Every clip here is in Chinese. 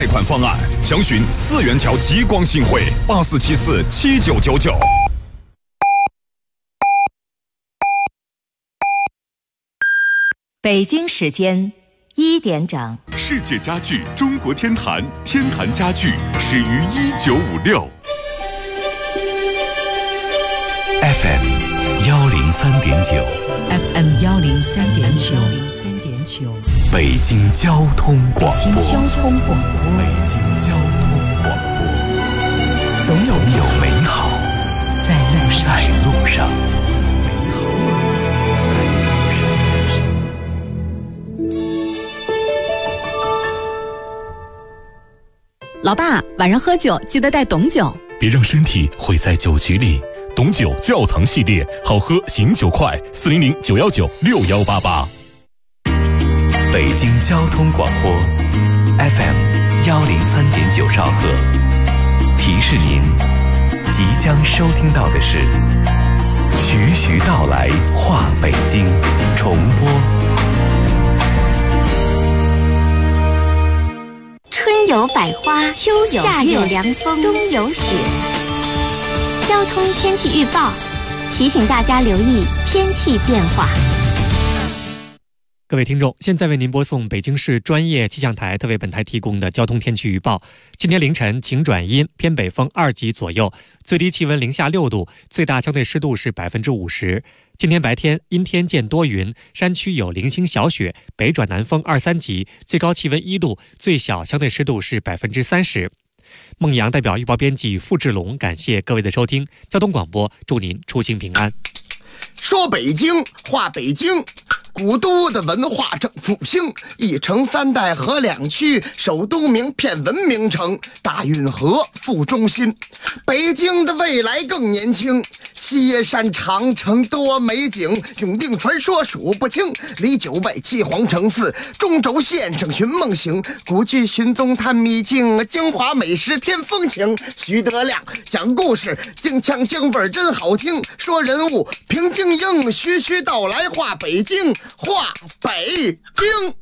贷款方案，详询4元桥极光信汇84747999。 北京时间1点整。 世界家具中国天坛，天坛家具始于1956。 FM 103.9 FM 103.9 北京交通广播。 北京交通广播。 北京交通广播。总有美好在路上。 老爸，晚上喝酒记得带董酒， 别让身体毁在酒局里。董酒窖藏系列，好喝醒酒快，400-919-6188。 北京交通广播 FM 103.9兆赫。提示您，即将收听到的是徐徐道来话北京重播。 春有百花，秋有夏有凉风，冬有雪。交通天气预报提醒大家留意天气变化。 各位听众，现在为您播送北京市专业气象台特为本台提供的交通天气预报。今天凌晨晴转阴，偏北风2级左右，最低气温零下6度，最大相对湿度是50%。今天白天阴天见多云，山区有零星小雪，北转南风2、3级，最高气温1度，最小相对湿度是30%。孟阳代表预报编辑付志龙，感谢各位的收听。交通广播，祝您出行平安。 说北京话北京，古都的文化正复兴，一城3代河2区，首都名片文明城，大运河副中心。北京的未来更年轻，西耶山长城多美景，永定传说数不清，离9外7皇城4，中轴线上寻梦行，古迹寻踪探秘境，京华美食添风情。徐德亮讲故事，京腔京味真好听，说人物评京英，徐徐道来话北京，话北京。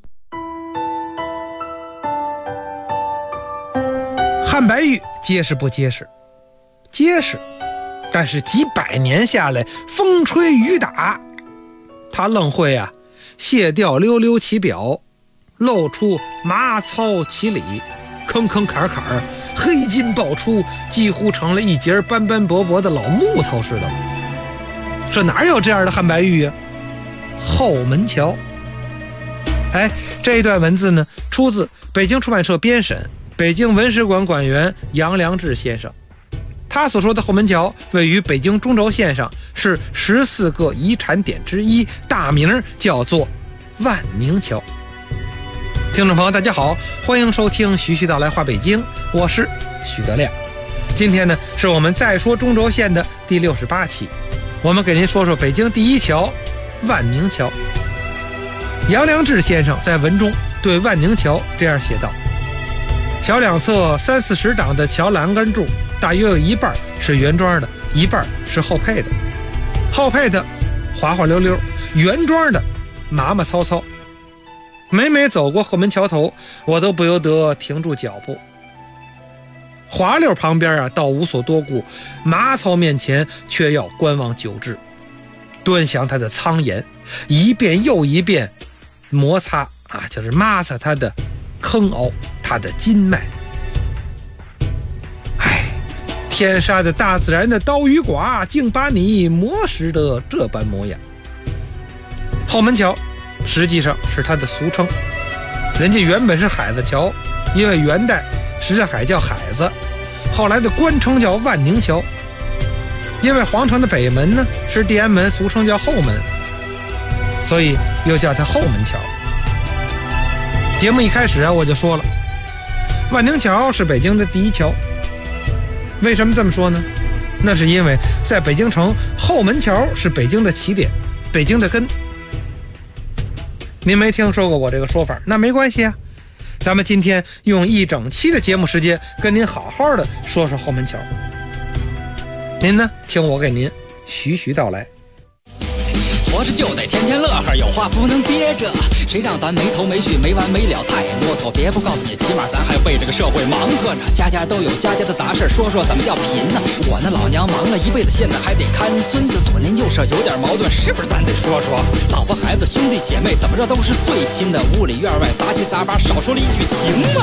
汉白玉结实不结实？结实，但是几百年下来，风吹雨打，它愣会卸掉溜溜其表，露出麻糙其里，坑坑坎坎，黑筋爆出，几乎成了一截斑斑驳驳的老木头似的。这哪有这样的汉白玉呀？后门桥。这一段文字呢，出自北京出版社编审，北京文史馆馆员杨良志先生。他所说的后门桥位于北京中轴线上，是14个遗产点之一，大名叫做万宁桥。听众朋友大家好，欢迎收听徐徐道来话北京，我是徐德亮。今天呢，是我们再说中轴线的第68期，我们给您说说北京第一桥万宁桥。杨良志先生在文中对万宁桥这样写道：桥两侧30-40档的桥栏杆柱，大约有一半是原装的，一半是后配的。后配的滑滑溜溜，原装的麻麻糙糙。每走过后门桥头，我都不由得停住脚步。滑溜旁边倒无所多顾，麻糙面前却要观望久治。端详它的苍岩，一遍又一遍摩擦就是抹擦它的坑凹，它的筋脉。天杀的大自然的刀与剐，竟把你磨蚀得这般模样。后门桥实际上是它的俗称，人家原本是海子桥，因为元代什海叫海子，后来的官称叫万宁桥。因为皇城的北门呢是地安门，俗称叫后门，所以又叫它后门桥。节目一开始我就说了，万宁桥是北京的第一桥。为什么这么说呢？那是因为在北京城，后门桥是北京的起点，北京的根。您没听说过我这个说法，那没关系咱们今天用1整期的节目时间跟您好好的说说后门桥。您呢，听我给您徐徐道来。 活着就得天天乐呵，有话不能憋着。谁让咱没头没绪没完没了太啰嗦，别不告诉你，起码咱还为这个社会忙活呢。家家都有家家的杂事，说说怎么叫贫呢？我那老娘忙了一辈子，现在还得看孙子，左邻右舍有点矛盾，是不是咱得说说？老婆孩子兄弟姐妹怎么着都是最亲的，屋里院外杂七杂八，少说了一句行吗？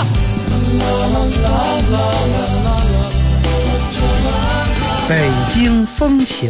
北京风情。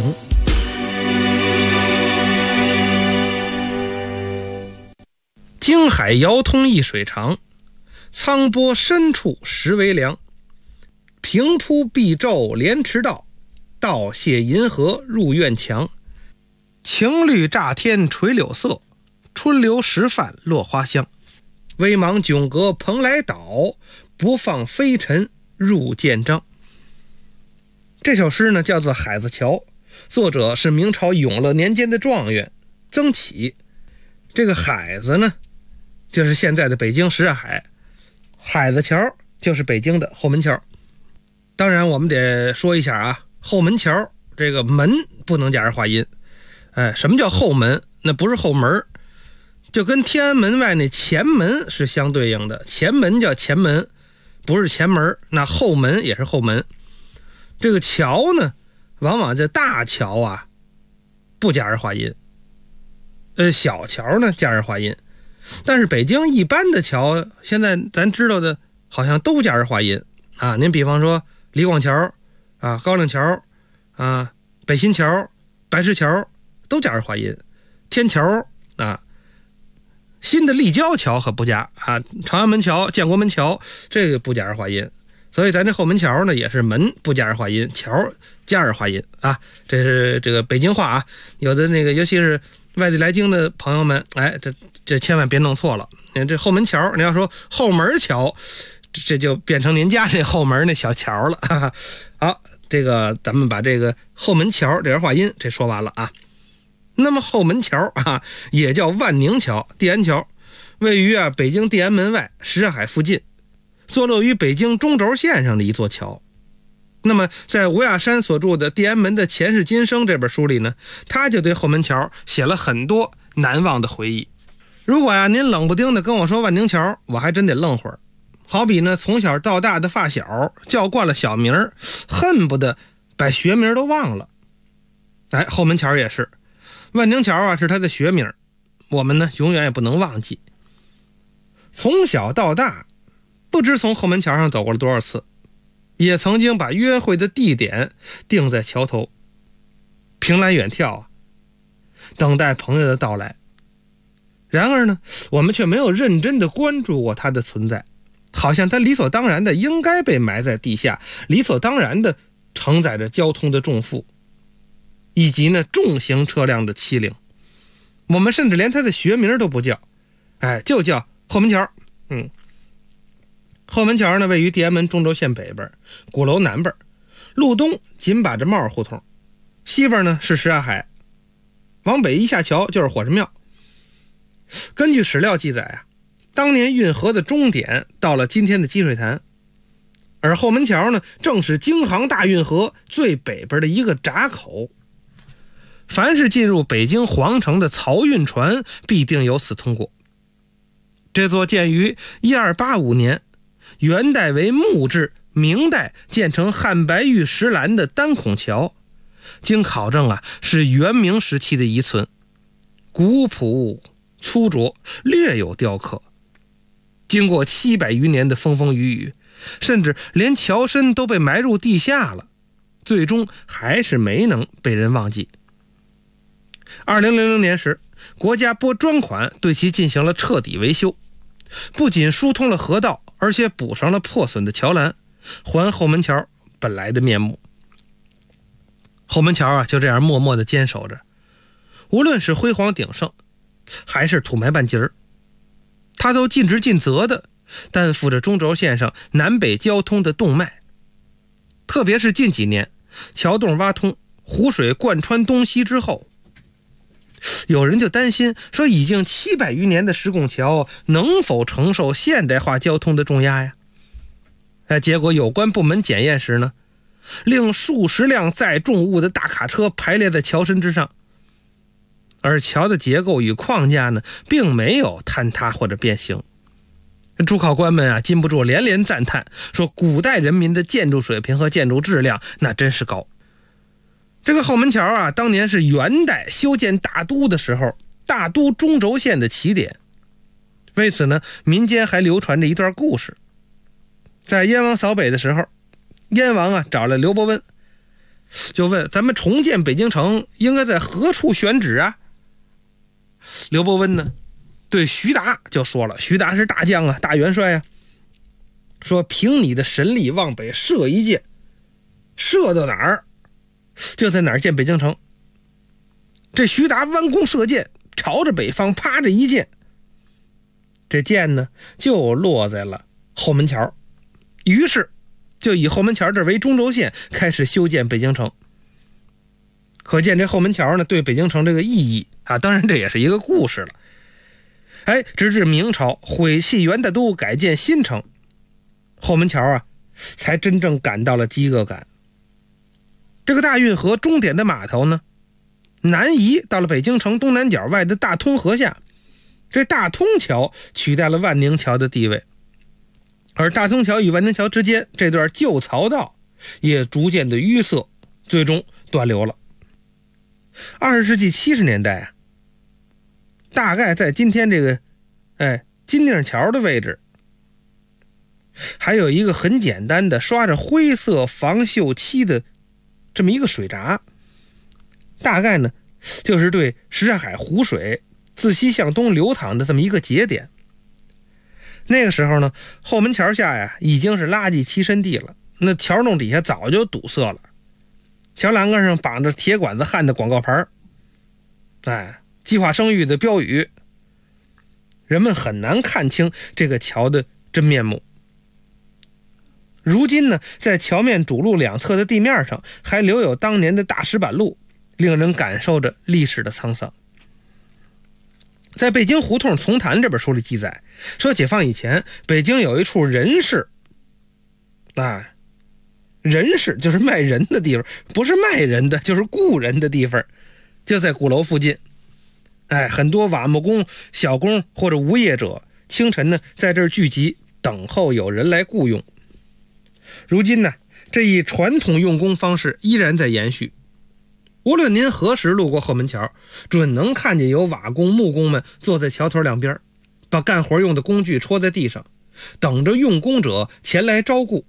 京海遥通一水长，沧波深处实为凉。平铺碧昼连池道，道谢银河入院墙。晴绿乍天垂柳色，春流时泛落花香。微茫迥阁蓬莱岛，不放飞尘入剑章。这首诗呢叫做《海子桥》，作者是明朝永乐年间的状元曾启。这个海子呢就是现在的北京什刹海，海子桥就是北京的后门桥。当然我们得说一下啊，后门桥这个门不能加上化音。什么叫后门？那不是后门，就跟天安门外那前门是相对应的，前门叫前门，不是前门，那后门也是后门。这个桥呢往往这大桥啊不加上化音，小桥呢加上化音。但是北京一般的桥现在咱知道的好像都加上化音啊。您比方说李广桥啊、高粱桥啊、北新桥、白石桥都加上化音。天桥啊，新的立交桥可不加啊，长安门桥、建国门桥这个不加上化音。所以咱这后门桥呢也是门不加上化音，桥加上化音啊。这是这个北京话啊，有的那个尤其是外地来京的朋友们，这千万别弄错了。这后门桥，你要说后门桥，这就变成您家这后门那小桥了。好，这个咱们把这个后门桥这点化音这说完了啊。那么后门桥啊也叫万宁桥、地安桥，位于北京地安门外什刹海附近，坐落于北京中轴线上的一座桥。那么在吴亚山所著的《地安门的前世今生》这本书里呢，他就对后门桥写了很多难忘的回忆。如果您冷不丁的跟我说万宁桥，我还真得愣会儿。好比呢从小到大的发小叫惯了小名，恨不得把学名都忘了。后门桥也是，万宁桥是他的学名，我们呢永远也不能忘记。从小到大不知从后门桥上走过了多少次，也曾经把约会的地点定在桥头，凭栏远眺等待朋友的到来。然而呢我们却没有认真的关注过它的存在，好像它理所当然的应该被埋在地下，理所当然的承载着交通的重负，以及呢重型车辆的欺凌。我们甚至连它的学名都不叫，就叫后门桥。后门桥呢位于地安门中轴线北边，鼓楼南边，路东紧把着帽胡同，西边呢是什刹海，往北一下桥就是火神庙。根据史料记载当年运河的终点到了今天的积水潭，而后门桥呢正是京杭大运河最北边的一个闸口，凡是进入北京皇城的漕运船必定由此通过。这座建于1285年，元代为木质，明代建成汉白玉石栏的单孔桥，经考证是元明时期的遗存，古朴粗拙，略有雕刻。经过700余年的风风雨雨，甚至连桥身都被埋入地下了，最终还是没能被人忘记。2000年时，国家拨专款对其进行了彻底维修，不仅疏通了河道，而且补上了破损的桥栏，还后门桥本来的面目。后门桥就这样默默地坚守着，无论是辉煌鼎盛还是土埋半截儿，它都尽职尽责地担负着中轴线上南北交通的动脉。特别是近几年桥洞挖通，湖水贯穿东西之后，有人就担心说，已经700余年的石拱桥能否承受现代化交通的重压呀？结果有关部门检验时呢，令数十辆载重物的大卡车排列在桥身之上。 而桥的结构与框架呢，并没有坍塌或者变形。主考官们啊，禁不住连连赞叹，说古代人民的建筑水平和建筑质量那真是高。这个后门桥啊，当年是元代修建大都的时候，大都中轴线的起点。为此呢，民间还流传着一段故事。在燕王扫北的时候，燕王啊找了刘伯温，就问咱们重建北京城应该在何处选址啊？刘伯温呢对徐达就说了，徐达是大将啊，大元帅啊，说凭你的神力往北射一箭，射到哪儿就在哪儿建北京城。这徐达弯弓射箭，朝着北方啪着一箭，这箭呢就落在了后门桥，于是就以后门桥这为中轴线开始修建北京城。可见这后门桥呢对北京城这个意义啊，当然这也是一个故事了。直至明朝毁弃元大都，改建新城，后门桥啊才真正感到了饥饿感。这个大运河终点的码头呢，南移到了北京城东南角外的大通河下，这大通桥取代了万宁桥的地位，而大通桥与万宁桥之间这段旧漕道也逐渐的淤塞，最终断流了。20世纪70年代啊，大概在今天这个金锭桥的位置，还有一个很简单的刷着灰色防锈漆的这么一个水闸，大概呢就是对什刹海湖水自西向东流淌的这么一个节点。那个时候呢，后门桥下呀已经是垃圾栖身地了，那桥洞底下早就堵塞了，桥栏杆上绑着铁管子焊的广告牌，计划生育的标语，人们很难看清这个桥的真面目。如今呢，在桥面主路两侧的地面上还留有当年的大石板路，令人感受着历史的沧桑。在《北京胡同丛谈》这本书里记载说，解放以前北京有一处人市，人市就是卖人的地方，不是卖人的就是雇人的地方，就在鼓楼附近。很多瓦木工、小工或者无业者清晨呢在这儿聚集，等候有人来雇用。如今呢，这一传统用工方式依然在延续。无论您何时路过后门桥，准能看见有瓦工、木工们坐在桥头两边，把干活用的工具戳在地上，等着用工者前来招雇。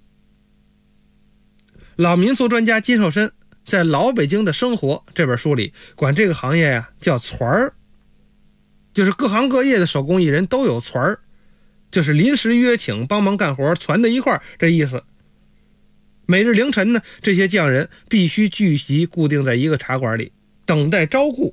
老民俗专家金寿申在《老北京的生活》这本书里管这个行业呀叫攒儿，就是各行各业的手工艺人都有攒儿，就是临时约请帮忙干活，攒在一块儿这意思。每日凌晨呢，这些匠人必须聚集固定在一个茶馆里，等待招雇。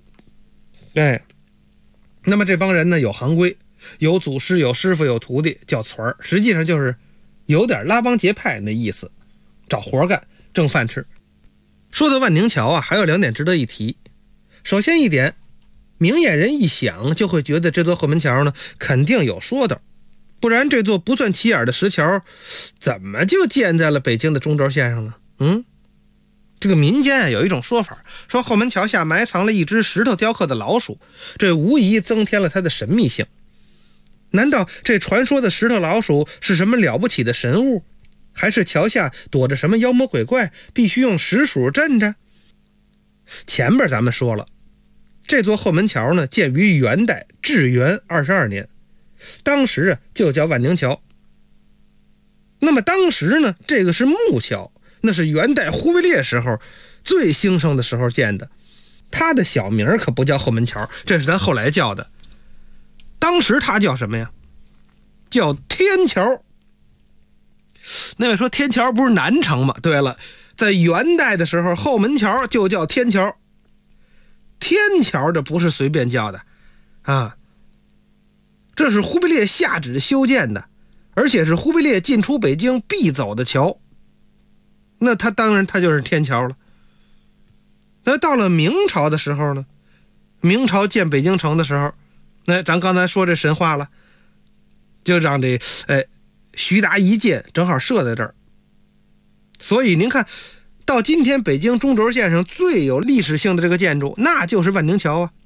那么这帮人呢有行规，有祖师，有师傅，有徒弟，叫攒儿，实际上就是有点拉帮结派的意思，找活干，挣饭吃。说到万宁桥啊，还有两点值得一提。首先一点，明眼人一想就会觉得这座后门桥呢肯定有说道，不然这座不算起眼的石桥怎么就建在了北京的中轴线上呢？这个民间有一种说法，说后门桥下埋藏了一只石头雕刻的老鼠，这无疑增添了它的神秘性。难道这传说的石头老鼠是什么了不起的神物，还是桥下躲着什么妖魔鬼怪，必须用石鼠镇着？前边咱们说了，这座后门桥呢建于元代至元22年，当时就叫万宁桥。那么当时呢，这个是木桥，那是元代忽必烈时候最兴盛的时候建的，它的小名可不叫后门桥，这是咱后来叫的。当时它叫什么呀？叫天桥。那位说天桥不是南城吗？对了，在元代的时候后门桥就叫天桥。天桥这不是随便叫的啊，这是忽必烈下旨修建的，而且是忽必烈进出北京必走的桥，那他当然他就是天桥了。那到了明朝的时候呢，明朝建北京城的时候，那咱刚才说这神话了，就让这徐达一箭正好射在这儿。所以您看到今天北京中轴线上最有历史性的这个建筑，那就是万宁桥啊。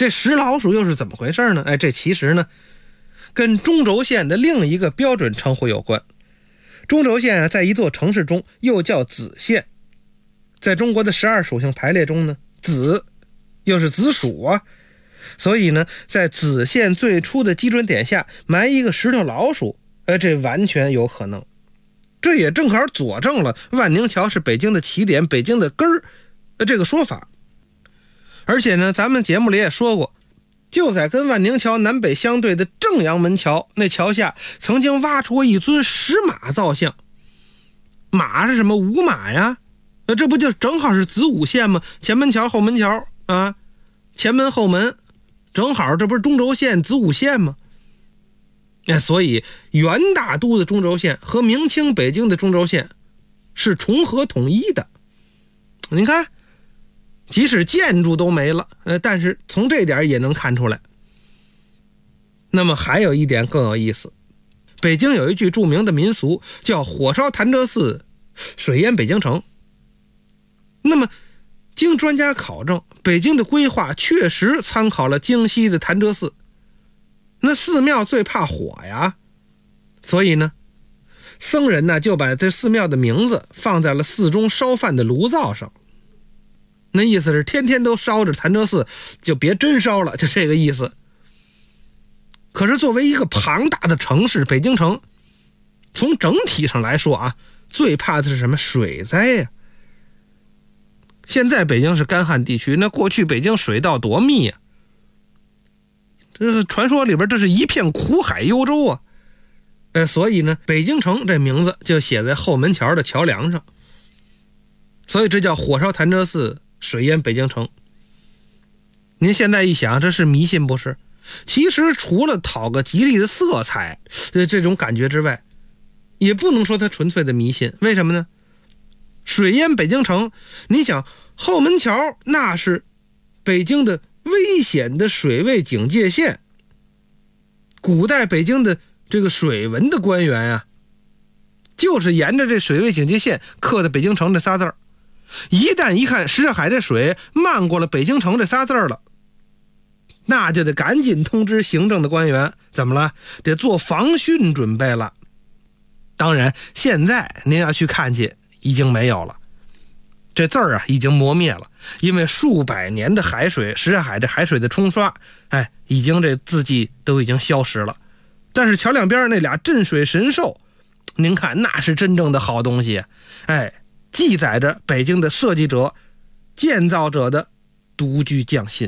这石老鼠又是怎么回事呢？这其实呢跟中轴线的另一个标准称呼有关。中轴线在一座城市中又叫子线，在中国的12属性排列中呢，子又是子鼠啊，所以呢在子线最初的基准点下埋一个石头老鼠，这完全有可能。这也正好佐证了万宁桥是北京的起点，北京的根儿这个说法。而且呢咱们节目里也说过，就在跟万宁桥南北相对的正阳门桥，那桥下曾经挖出过一尊石马造像。马是什么？午马呀，这不就正好是子午线吗？前门桥后门桥啊，前门后门，正好这不是中轴线子午线吗？所以元大都的中轴线和明清北京的中轴线是重合统一的。你看即使建筑都没了，但是从这点也能看出来。那么还有一点更有意思，北京有一句著名的民俗叫火烧潭柘寺，水淹北京城。那么经专家考证，北京的规划确实参考了京西的潭柘寺。那寺庙最怕火呀，所以呢僧人呢就把这寺庙的名字放在了寺中烧饭的炉灶上。那意思是天天都烧着潭柘寺，就别真烧了，就这个意思。可是作为一个庞大的城市，北京城从整体上来说啊，最怕的是什么？水灾呀。现在北京是干旱地区，那过去北京水道多密啊，这传说里边这是一片苦海幽州啊。所以呢北京城这名字就写在后门桥的桥梁上，所以这叫火烧潭柘寺，水淹北京城。您现在一想，这是迷信不是？其实除了讨个吉利的色彩这种感觉之外，也不能说它纯粹的迷信。为什么呢？水淹北京城，你想后门桥那是北京的危险的水位警戒线，古代北京的这个水文的官员啊，就是沿着这水位警戒线刻的北京城这仨字儿。一旦一看什刹海这水漫过了北京城这仨字儿了，那就得赶紧通知行政的官员，怎么了？得做防汛准备了。当然现在您要去看去已经没有了，这字儿啊已经磨灭了，因为数百年的海水，什刹海这海水的冲刷，已经这字迹都已经消失了。但是桥两边那俩镇水神兽，您看那是真正的好东西，记载着北京的设计者、建造者的独具匠心。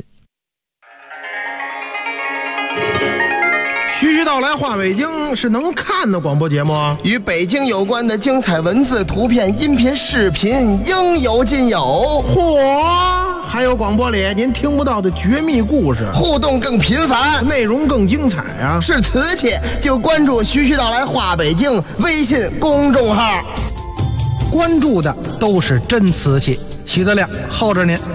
徐徐道来话北京是能看的广播节目啊， 与北京有关的精彩文字、图片、音频、视频应有尽有。 嚯，还有广播里您听不到的绝密故事， 互动更频繁， 内容更精彩啊！ 是瓷器就关注徐徐道来话北京微信公众号， 关注的都是真瓷器。徐德亮候着您。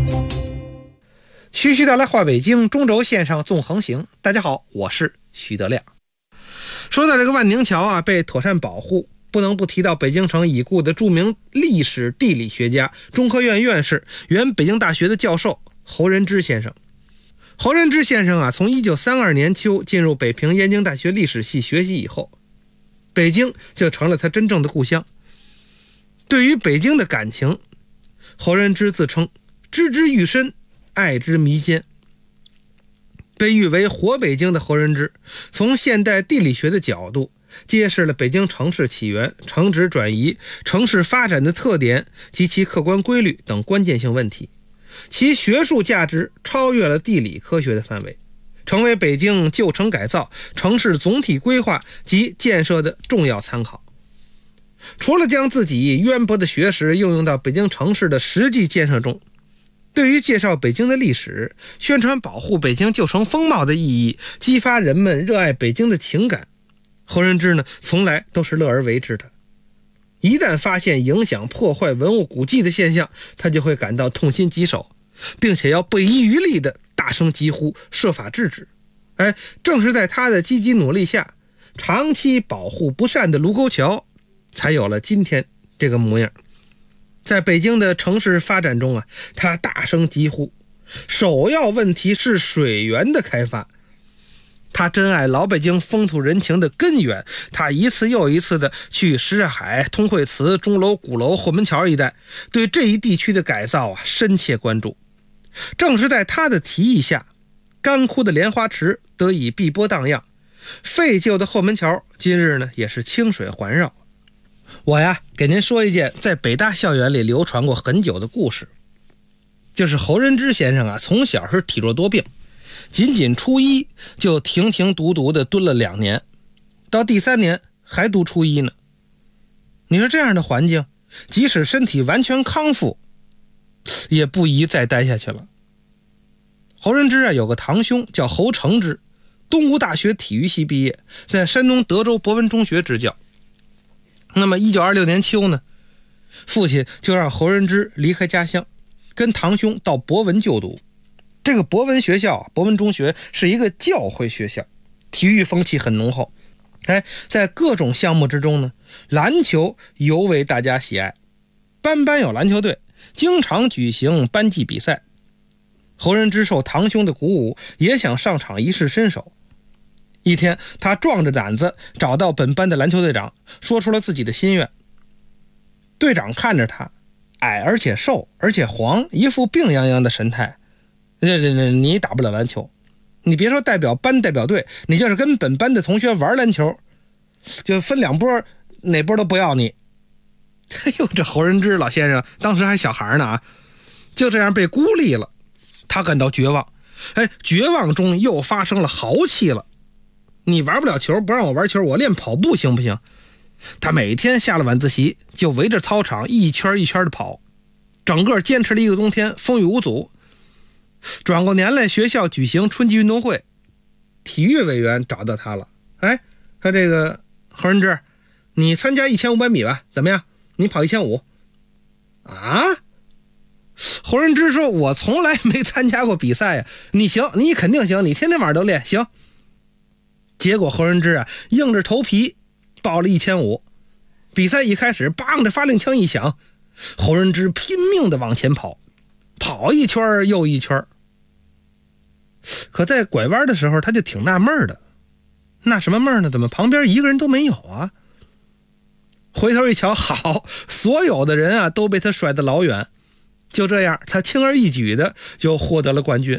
徐徐道来话北京，中轴线上纵横行。大家好，我是徐德亮。说到这个万宁桥啊，被妥善保护，不能不提到北京城已故的著名历史地理学家、中科院院士、原北京大学的教授侯仁之先生。侯仁之先生啊，从1932年秋进入北平燕京大学历史系学习以后，北京就成了他真正的故乡。对于北京的感情，侯仁之自称知之愈深，爱之弥坚。被誉为活北京的侯仁之，从现代地理学的角度揭示了北京城市起源、城址转移、城市发展的特点及其客观规律等关键性问题，其学术价值超越了地理科学的范围，成为北京旧城改造、城市总体规划及建设的重要参考。除了将自己渊博的学识应用到北京城市的实际建设中，对于介绍北京的历史、宣传保护北京旧城风貌的意义、激发人们热爱北京的情感，侯仁之呢从来都是乐而为之的。一旦发现影响破坏文物古迹的现象，他就会感到痛心疾首，并且要不遗余力的大声疾呼，设法制止。正是在他的积极努力下，长期保护不善的卢沟桥才有了今天这个模样。在北京的城市发展中啊，他大声疾呼， 首要问题是水源的开发。他珍爱老北京风土人情的根源，他一次又一次的去什海、通惠祠、钟楼、鼓楼、后门桥一带，对这一地区的改造深切关注。正是在他的提议下，干枯的莲花池得以碧波荡漾，废旧的后门桥今日呢也是清水环绕。我呀给您说一件在北大校园里流传过很久的故事，就是侯仁之先生从小是体弱多病，仅仅初一就停停读读的蹲了2年，到第3年还读初一呢。你说这样的环境，即使身体完全康复，也不宜再待下去了。侯仁之有个堂兄叫侯承之，东吴大学体育系毕业，在山东德州博文中学执教。那么1926年秋呢，父亲就让侯仁之离开家乡，跟堂兄到博文就读。这个博文学校，博文中学是一个教会学校，体育风气很浓厚。在各种项目之中呢，篮球尤为大家喜爱，班班有篮球队，经常举行班级比赛。侯仁之受堂兄的鼓舞，也想上场一试身手。一天，他壮着胆子找到本班的篮球队长，说出了自己的心愿。队长看着他，矮而且瘦而且黄，一副病殃殃的神态。你打不了篮球，你别说代表班代表队，你就是跟本班的同学玩篮球，就分2波，哪波都不要你。哎呦，这侯仁之老先生当时还小孩呢就这样被孤立了，他感到绝望。绝望中又发生了豪气了。你玩不了球，不让我玩球，我练跑步行不行？他每天下了晚自习就围着操场一圈一圈的跑，整个坚持了1个冬天，风雨无阻。转过年来，学校举行春季运动会，体育委员找到他了。说这个侯仁之，你参加1500米吧，怎么样？你跑1500啊？侯仁之说，我从来没参加过比赛呀。你行，你肯定行，你天天晚上都练，行。结果侯仁之硬着头皮报了1500。比赛一开始，梆着发令枪一响，侯仁之拼命的往前跑，跑一圈又一圈。可在拐弯的时候，他就挺纳闷的。那什么闷呢？怎么旁边一个人都没有啊？回头一瞧，好，所有的人都被他甩得老远。就这样，他轻而易举的就获得了冠军。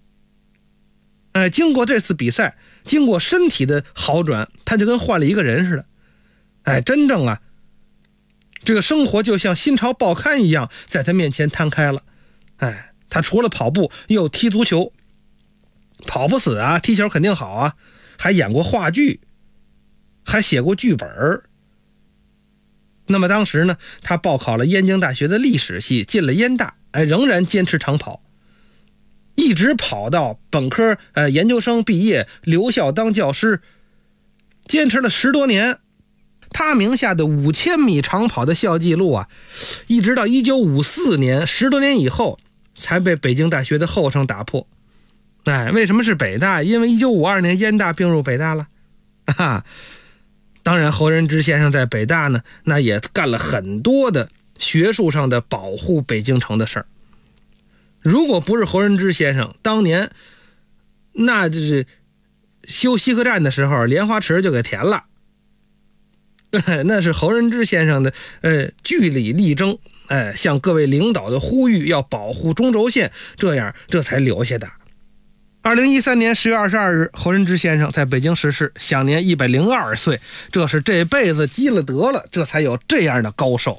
经过这次比赛，经过身体的好转，他就跟换了一个人似的。真正这个生活就像心潮报刊一样，在他面前摊开了。他除了跑步，又踢足球，跑不死踢球肯定好还演过话剧，还写过剧本。那么当时呢，他报考了燕京大学的历史系，进了燕大，仍然坚持长跑，一直跑到本科研究生毕业，留校当教师，坚持了10多年。他名下的5000米长跑的校纪录一直到1954年，10多年以后才被北京大学的后生打破。为什么是北大？因为1952年燕大并入北大了。当然，侯仁之先生在北大呢，那也干了很多的学术上的保护北京城的事儿。如果不是侯仁之先生当年那就是修西客站的时候，莲花池就给填了。那是侯仁之先生的据理力争，向各位领导的呼吁，要保护中轴线，这才留下的。2013年10月22日，侯仁之先生在北京逝世，享年102岁。这是这辈子积了德了，这才有这样的高寿。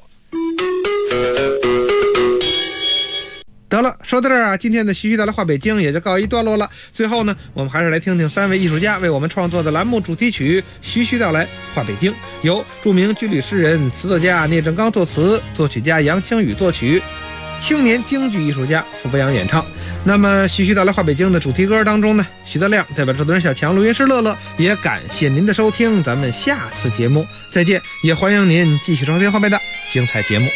得了，说到这儿今天的徐徐道来话北京也就告一段落了。最后呢，我们还是来听听3位艺术家为我们创作的栏目主题曲《徐徐道来话北京》，由著名军旅诗人、词作家聂正刚作词，作曲家杨清宇作曲，青年京剧艺术家傅博洋演唱。那么徐徐道来话北京的主题歌当中呢，徐德亮代表制作人小强、录音师乐乐，也感谢您的收听，咱们下次节目再见，也欢迎您继续收听后面的精彩节目。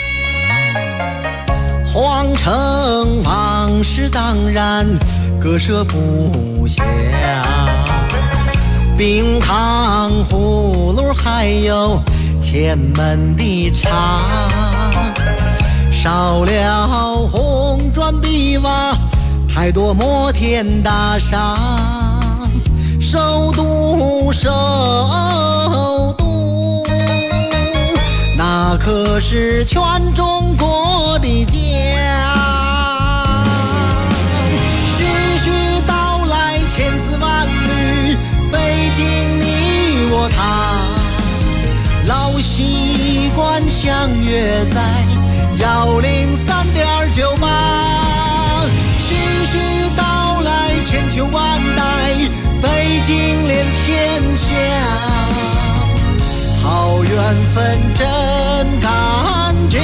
皇城往事当然割舍不下，冰糖葫芦还有前门的茶，少了红砖碧瓦太多摩天大厦，首都，那可是全中国的家。徐徐道来千丝万缕，北京你我他，老习惯相约在103.98。徐徐道来千秋万代，北京连天下，好缘分真感觉，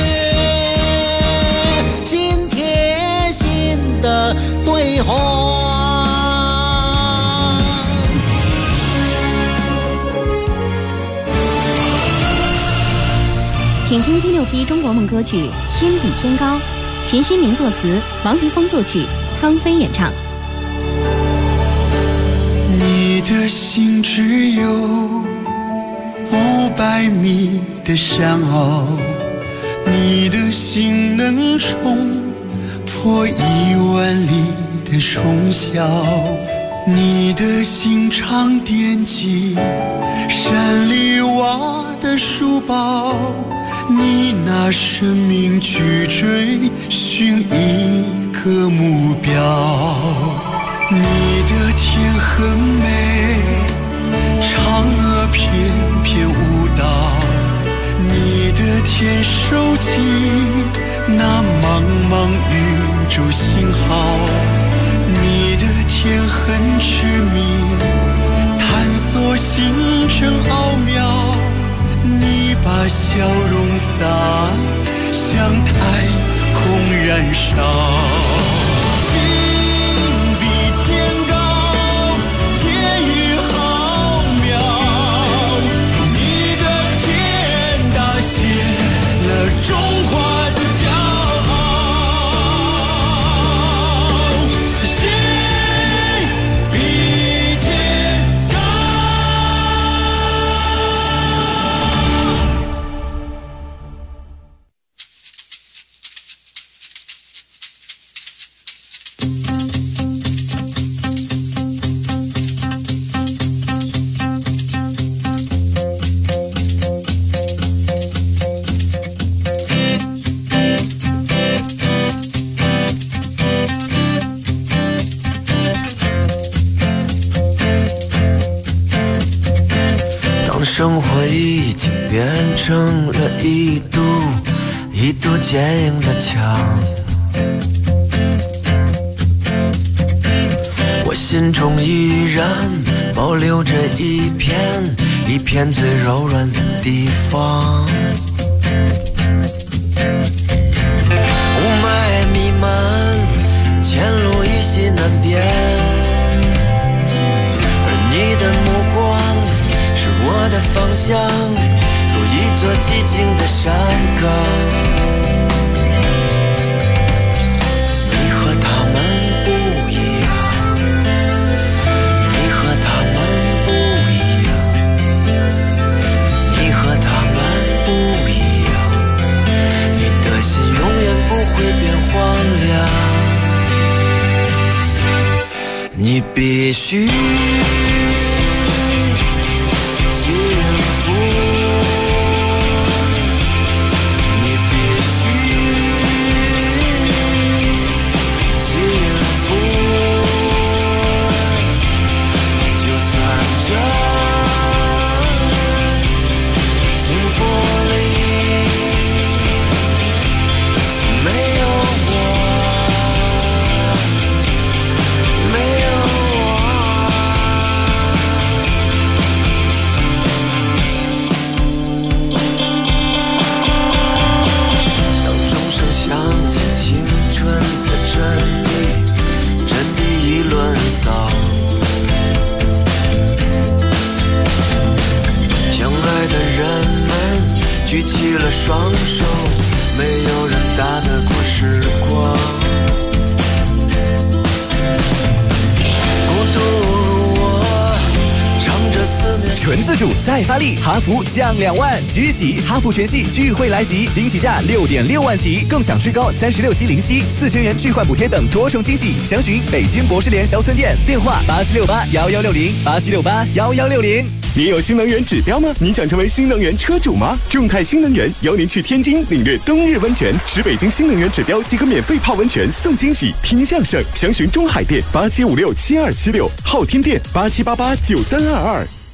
心贴心的对话。 请听第6批中国梦歌曲《心比天高》，秦新民作词，王迪峰作曲，汤飞演唱。 你的心只有500米的山坳，你的心能冲破10000里的冲霄，你的心常惦记山里挖的书包，你拿生命去追寻一个目标。你的天很美，嫦娥翩翩舞蹈，你的天收集那茫茫宇宙信号，你的天很痴迷，探索星辰奥妙，你把笑容洒向太空燃烧。中华的骄傲，心比天高。 生活已经变成了一堵坚硬的墙，我心中依然保留着一片最柔软的地方。雾霾弥漫，前路依稀难辨，而你的目光我的方向，如一座寂静的山岗。你和他们不一样，你和他们不一样，你和他们不一样，你的心永远不会变荒凉。你必须举起了双手，没有人打得过时光。孤独如我，唱着思念。 纯自主再发力，哈弗降2万，即日起哈弗全系聚会来袭，惊喜价6.6万起，更享最高36期零息，4000元置换补贴等多重惊喜。详询北京博士联小村店，电话87681160，87681160。 你有新能源指标吗？你想成为新能源车主吗？众泰新能源邀您去天津领略冬日温泉，使北京新能源指标即可免费泡温泉送惊喜，听相声。详询中海店87567276，昊天店87889322。